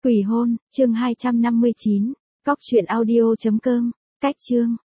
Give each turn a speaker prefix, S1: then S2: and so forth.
S1: Quỷ hôn, chương 259, cóc truyện audio.com, cách chương.